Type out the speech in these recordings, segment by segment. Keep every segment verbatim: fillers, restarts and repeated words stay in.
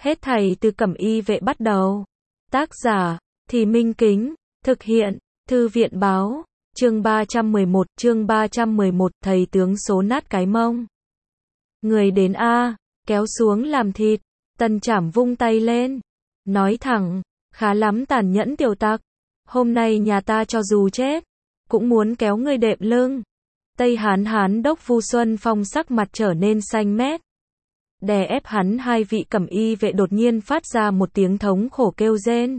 Hết thảy từ Cẩm Y vệ bắt đầu. Tác giả, Thì Minh Kính, thực hiện, Thư viện báo, chương ba trăm mười một, chương ba trăm mười một, thầy tướng số nát cái mông. Người đến a, kéo xuống làm thịt, Tần Trảm vung tay lên, nói thẳng, khá lắm tàn nhẫn tiểu tặc, hôm nay nhà ta cho dù chết, cũng muốn kéo ngươi đệm lưng. Tây Hán Hán đốc Vu Xuân Phong sắc mặt trở nên xanh mét. Đè ép hắn hai vị Cẩm Y vệ đột nhiên phát ra một tiếng thống khổ kêu rên.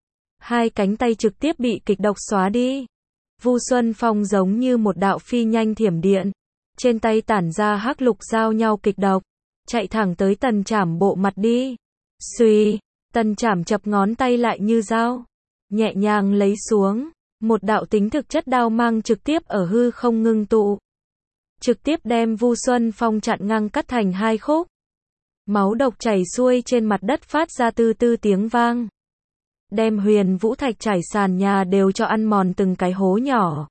Hai cánh tay trực tiếp bị kịch độc xóa đi. Vu Xuân Phong giống như một đạo phi nhanh thiểm điện, trên tay tản ra hắc lục giao nhau kịch độc, chạy thẳng tới Tần Trảm bộ mặt đi. Xuy, Tần Trảm chập ngón tay lại như dao, nhẹ nhàng lấy xuống, một đạo tính thực chất đao mang trực tiếp ở hư không ngưng tụ, trực tiếp đem Vu Xuân Phong chặn ngang cắt thành hai khúc. Máu độc chảy xuôi trên mặt đất phát ra tư tư tiếng vang, đem huyền vũ thạch trải sàn nhà đều cho ăn mòn từng cái hố nhỏ.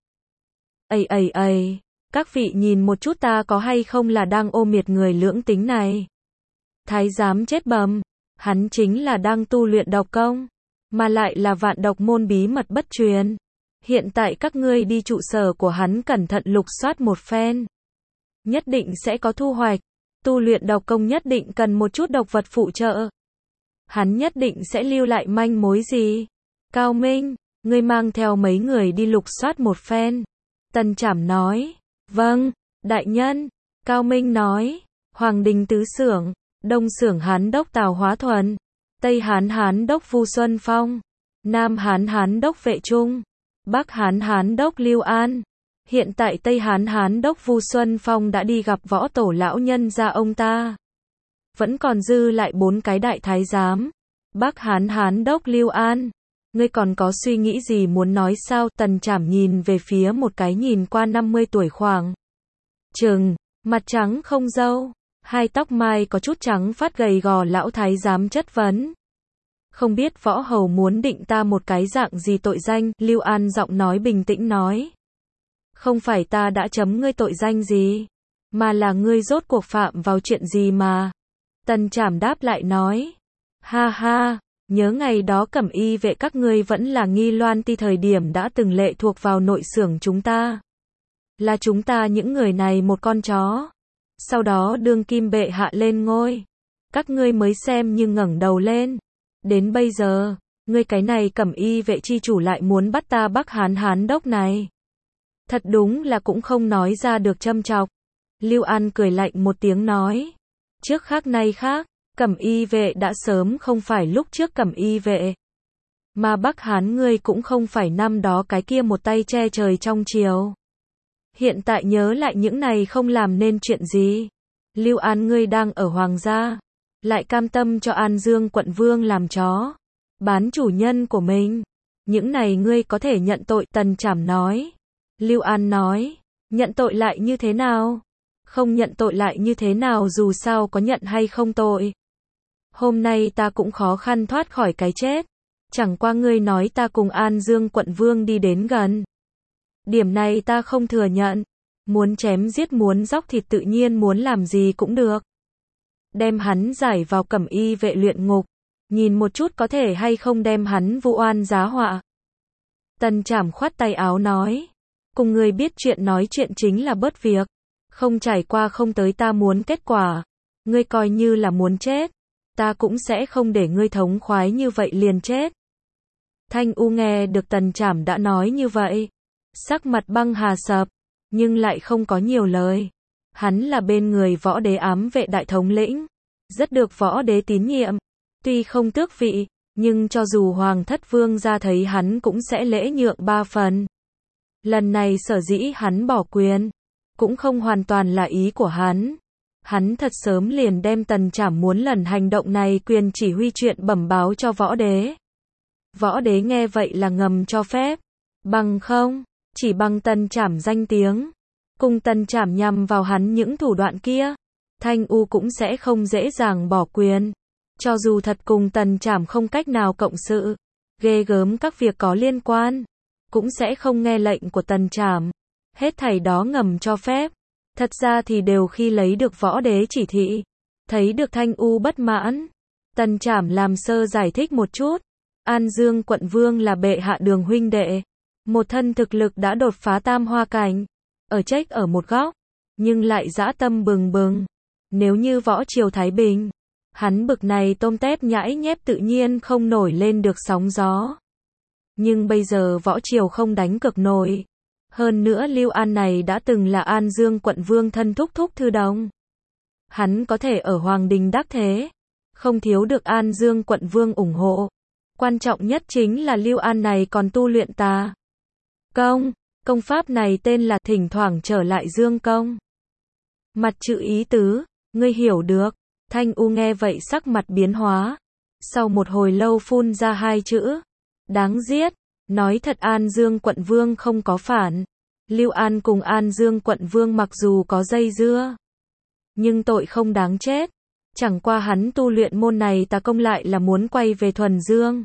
Ây ây ây, các vị nhìn một chút ta có hay không là đang ôm miệt người lưỡng tính này. Thái giám chết bầm, hắn chính là đang tu luyện độc công, mà lại là vạn độc môn bí mật bất truyền. Hiện tại các ngươi đi trụ sở của hắn cẩn thận lục soát một phen, nhất định sẽ có thu hoạch. Tu luyện độc công nhất định cần một chút độc vật phụ trợ. Hắn nhất định sẽ lưu lại manh mối gì. Cao Minh, ngươi mang theo mấy người đi lục soát một phen. Tần Trảm nói. Vâng, đại nhân. Cao Minh nói. Hoàng Đình Tứ Xưởng, Đông Xưởng Hán đốc Tào Hóa Thuần, Tây Hán Hán đốc Vu Xuân Phong, Nam Hán Hán đốc Vệ Trung, Bắc Hán Hán đốc Lưu An. Hiện tại Tây Hán Hán đốc Vu Xuân Phong đã đi gặp võ tổ lão nhân gia ông ta. Vẫn còn dư lại bốn cái đại thái giám. Bắc Hán Hán đốc Lưu An, ngươi còn có suy nghĩ gì muốn nói sao? Tần Trảm nhìn về phía một cái nhìn qua năm mươi tuổi khoảng chừng, mặt trắng không râu, hai tóc mai có chút trắng phát gầy gò lão thái giám chất vấn. Không biết võ hầu muốn định ta một cái dạng gì tội danh? Lưu An giọng nói bình tĩnh nói. Không phải ta đã chấm ngươi tội danh gì, mà là ngươi rốt cuộc phạm vào chuyện gì mà. Tần Trảm đáp lại nói. Ha ha, nhớ ngày đó Cẩm Y vệ các ngươi vẫn là Nghi Loan Ti thời điểm đã từng lệ thuộc vào nội xưởng chúng ta. Là chúng ta những người này một con chó. Sau đó đương kim bệ hạ lên ngôi, các ngươi mới xem như ngẩng đầu lên. Đến bây giờ, ngươi cái này Cẩm Y vệ chi chủ lại muốn bắt ta Bắc Hán Hán đốc này. Thật đúng là cũng không nói ra được châm chọc. Lưu An cười lạnh một tiếng nói. Trước khác nay khác, Cẩm Y vệ đã sớm không phải lúc trước Cẩm Y vệ. Mà Bắc Hán ngươi cũng không phải năm đó cái kia một tay che trời trong triều. Hiện tại nhớ lại những này không làm nên chuyện gì. Lưu An ngươi đang ở hoàng gia, lại cam tâm cho An Dương quận vương làm chó, bán chủ nhân của mình. Những này ngươi có thể nhận tội. Tần Trảm nói. Lưu An nói, nhận tội lại như thế nào? Không nhận tội lại như thế nào? Dù sao có nhận hay không tội, hôm nay ta cũng khó khăn thoát khỏi cái chết. Chẳng qua ngươi nói ta cùng An Dương quận vương đi đến gần, điểm này ta không thừa nhận. Muốn chém giết muốn dóc thịt tự nhiên muốn làm gì cũng được. Đem hắn giải vào Cẩm Y vệ luyện ngục, nhìn một chút có thể hay không đem hắn vu oan giá họa. Tần Trảm khoát tay áo nói. Cùng người biết chuyện nói chuyện chính là bớt việc. Không trải qua không tới ta muốn kết quả. Ngươi coi như là muốn chết, ta cũng sẽ không để ngươi thống khoái như vậy liền chết. Thanh U nghe được Tần Trảm đã nói như vậy, sắc mặt băng hà sập, nhưng lại không có nhiều lời. Hắn là bên người võ đế ám vệ đại thống lĩnh, rất được võ đế tín nhiệm. Tuy không tước vị, nhưng cho dù hoàng thất vương gia thấy hắn cũng sẽ lễ nhượng ba phần. Lần này sở dĩ hắn bỏ quyền, cũng không hoàn toàn là ý của hắn. Hắn thật sớm liền đem Tần Trảm muốn lần hành động này quyền chỉ huy chuyện bẩm báo cho võ đế. Võ đế nghe vậy là ngầm cho phép. Bằng không, chỉ bằng Tần Trảm danh tiếng, cùng Tần Trảm nhằm vào hắn những thủ đoạn kia, Thanh U cũng sẽ không dễ dàng bỏ quyền. Cho dù thật cùng Tần Trảm không cách nào cộng sự, ghê gớm các việc có liên quan, cũng sẽ không nghe lệnh của Tần Trảm. Hết thảy đó ngầm cho phép. Thật ra thì đều khi lấy được võ đế chỉ thị, thấy được Thanh U bất mãn, Tần Trảm làm sơ giải thích một chút. An Dương quận vương là bệ hạ Đường huynh đệ. Một thân thực lực đã đột phá tam hoa cảnh. Ở trách ở một góc. Nhưng lại dã tâm bừng bừng. Nếu như võ triều Thái Bình. Hắn bực này tôm tép nhãi nhép tự nhiên không nổi lên được sóng gió. Nhưng bây giờ võ triều không đánh cực nổi. Hơn nữa Lưu An này đã từng là An Dương quận vương thân thúc thúc thư đồng. Hắn có thể ở Hoàng Đình đắc thế. Không thiếu được An Dương quận vương ủng hộ. Quan trọng nhất chính là Lưu An này còn tu luyện tà công. Công pháp này tên là thỉnh thoảng trở lại dương công. Mặt chữ ý tứ, ngươi hiểu được. Thanh U nghe vậy sắc mặt biến hóa. Sau một hồi lâu phun ra hai chữ. Đáng giết. Nói thật An Dương quận vương không có phản. Lưu An cùng An Dương quận vương mặc dù có dây dưa. Nhưng tội không đáng chết. Chẳng qua hắn tu luyện môn này tà công lại là muốn quay về thuần dương.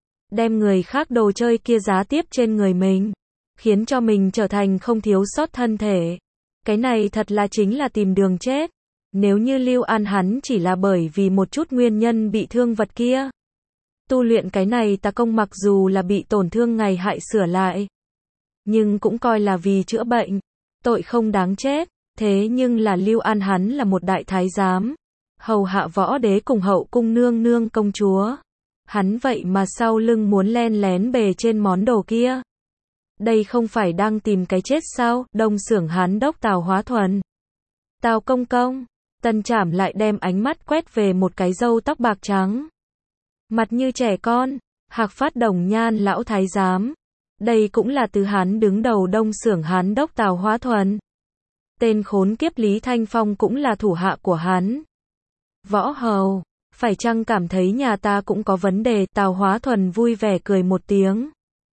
Đem người khác đồ chơi kia giá tiếp trên người mình. Khiến cho mình trở thành không thiếu sót thân thể. Cái này thật là chính là tìm đường chết. Nếu như Lưu An hắn chỉ là bởi vì một chút nguyên nhân bị thương vật kia. Tu luyện cái này tà công mặc dù là bị tổn thương ngày hại sửa lại. Nhưng cũng coi là vì chữa bệnh. Tội không đáng chết. Thế nhưng là Lưu An hắn là một đại thái giám. Hầu hạ võ đế cùng hậu cung nương nương công chúa. Hắn vậy mà sau lưng muốn len lén bề trên món đồ kia. Đây không phải đang tìm cái chết sao? Đông Xưởng Hán đốc Tào Hóa Thuần. Tào công công. Tần Trảm lại đem ánh mắt quét về một cái râu tóc bạc trắng. Mặt như trẻ con. Hạc phát đồng nhan lão thái giám. Đây cũng là từ Hán đứng đầu Đông Xưởng Hán đốc Tào Hóa Thuần. Tên khốn kiếp Lý Thanh Phong cũng là thủ hạ của hắn. Võ hầu, phải chăng cảm thấy nhà ta cũng có vấn đề? Tào Hóa Thuần vui vẻ cười một tiếng.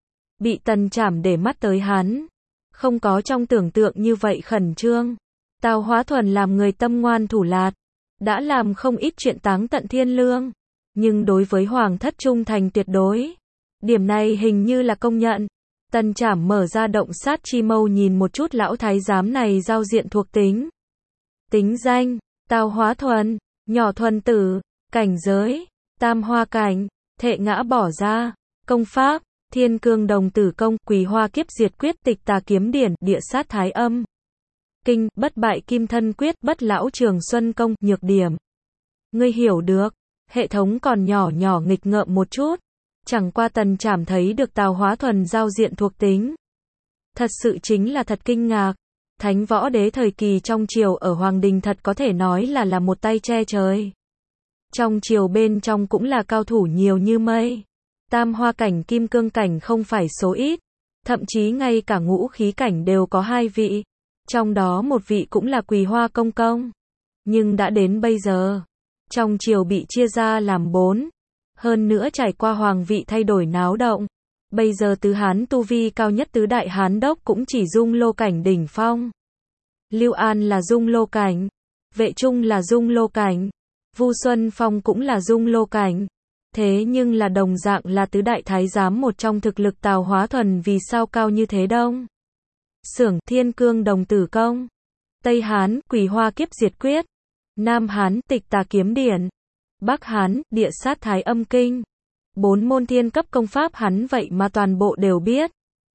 Bị Tần Trảm để mắt tới hắn. Không có trong tưởng tượng như vậy khẩn trương. Tào Hóa Thuần làm người tâm ngoan thủ lạt. Đã làm không ít chuyện táng tận thiên lương. Nhưng đối với hoàng thất trung thành tuyệt đối. Điểm này hình như là công nhận. Tần Trảm mở ra động sát chi mâu nhìn một chút lão thái giám này giao diện thuộc tính. Tính danh, Tào Hóa Thuần, nhỏ thuần tử, cảnh giới, tam hoa cảnh, thệ ngã bỏ ra, công pháp, thiên cương đồng tử công, quỳ hoa kiếp diệt quyết, tịch tà kiếm điển, địa sát thái âm. Kinh, bất bại kim thân quyết, bất lão trường xuân công, nhược điểm. Ngươi hiểu được, hệ thống còn nhỏ nhỏ nghịch ngợm một chút. Chẳng qua Tần Trảm thấy được Tào Hóa Thuần giao diện thuộc tính. Thật sự chính là thật kinh ngạc. Thánh võ đế thời kỳ trong triều ở Hoàng Đình thật có thể nói là là một tay che trời. Trong triều bên trong cũng là cao thủ nhiều như mây. Tam hoa cảnh kim cương cảnh không phải số ít. Thậm chí ngay cả ngũ khí cảnh đều có hai vị. Trong đó một vị cũng là Quỳ Hoa công công. Nhưng đã đến bây giờ. Trong triều bị chia ra làm bốn. Hơn nữa trải qua hoàng vị thay đổi náo động. Bây giờ tứ Hán tu vi cao nhất tứ đại Hán đốc cũng chỉ dung lô cảnh đỉnh phong. Lưu An là dung lô cảnh. Vệ Trung là dung lô cảnh. Vu Xuân Phong cũng là dung lô cảnh. Thế nhưng là đồng dạng là tứ đại thái giám một trong thực lực Tào Hóa Thuần vì sao cao như thế Đông Xưởng thiên cương đồng tử công. Tây Hán quỳ hoa kiếp diệt quyết. Nam Hán tịch tà kiếm điển. Bắc Hán địa sát thái âm kinh. Bốn môn thiên cấp công pháp hắn vậy mà toàn bộ đều biết.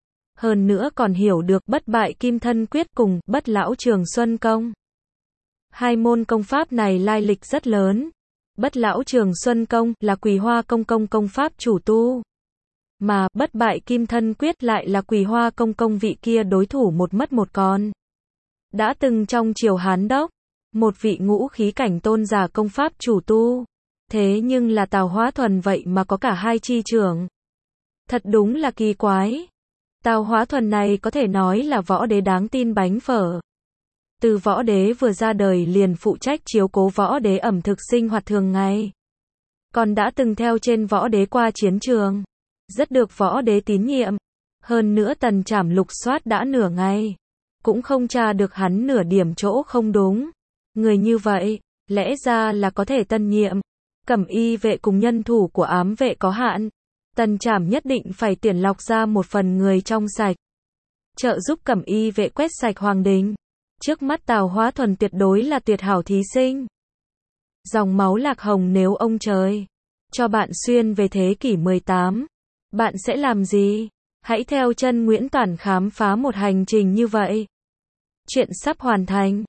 Hơn nữa còn hiểu được bất bại kim thân quyết cùng bất lão trường xuân công. Hai môn công pháp này lai lịch rất lớn. Bất lão trường xuân công là Quỳ Hoa công công công pháp chủ tu. Mà bất bại kim thân quyết lại là Quỳ Hoa công công vị kia đối thủ một mất một còn. Đã từng trong triều Hán đốc. Một vị ngũ khí cảnh tôn giả công pháp chủ tu. Thế nhưng là Tào Hóa Thuần vậy mà có cả hai chi trưởng. Thật đúng là kỳ quái. Tào Hóa Thuần này có thể nói là võ đế đáng tin bánh phở. Từ võ đế vừa ra đời liền phụ trách chiếu cố võ đế ẩm thực sinh hoạt thường ngày. Còn đã từng theo trên võ đế qua chiến trường. Rất được võ đế tín nhiệm. Hơn nữa Tần Trảm lục soát đã nửa ngày. Cũng không tra được hắn nửa điểm chỗ không đúng. Người như vậy, lẽ ra là có thể tân nhiệm. Cẩm y vệ cùng nhân thủ của ám vệ có hạn. Tần Trảm nhất định phải tuyển lọc ra một phần người trong sạch. Trợ giúp Cẩm y vệ quét sạch Hoàng Đình. Trước mắt Tào Hóa Thuần tuyệt đối là tuyệt hảo thí sinh. Dòng máu lạc hồng nếu ông trời cho bạn xuyên về thế kỷ mười tám, bạn sẽ làm gì? Hãy theo chân Nguyễn Toản khám phá một hành trình như vậy. Chuyện sắp hoàn thành.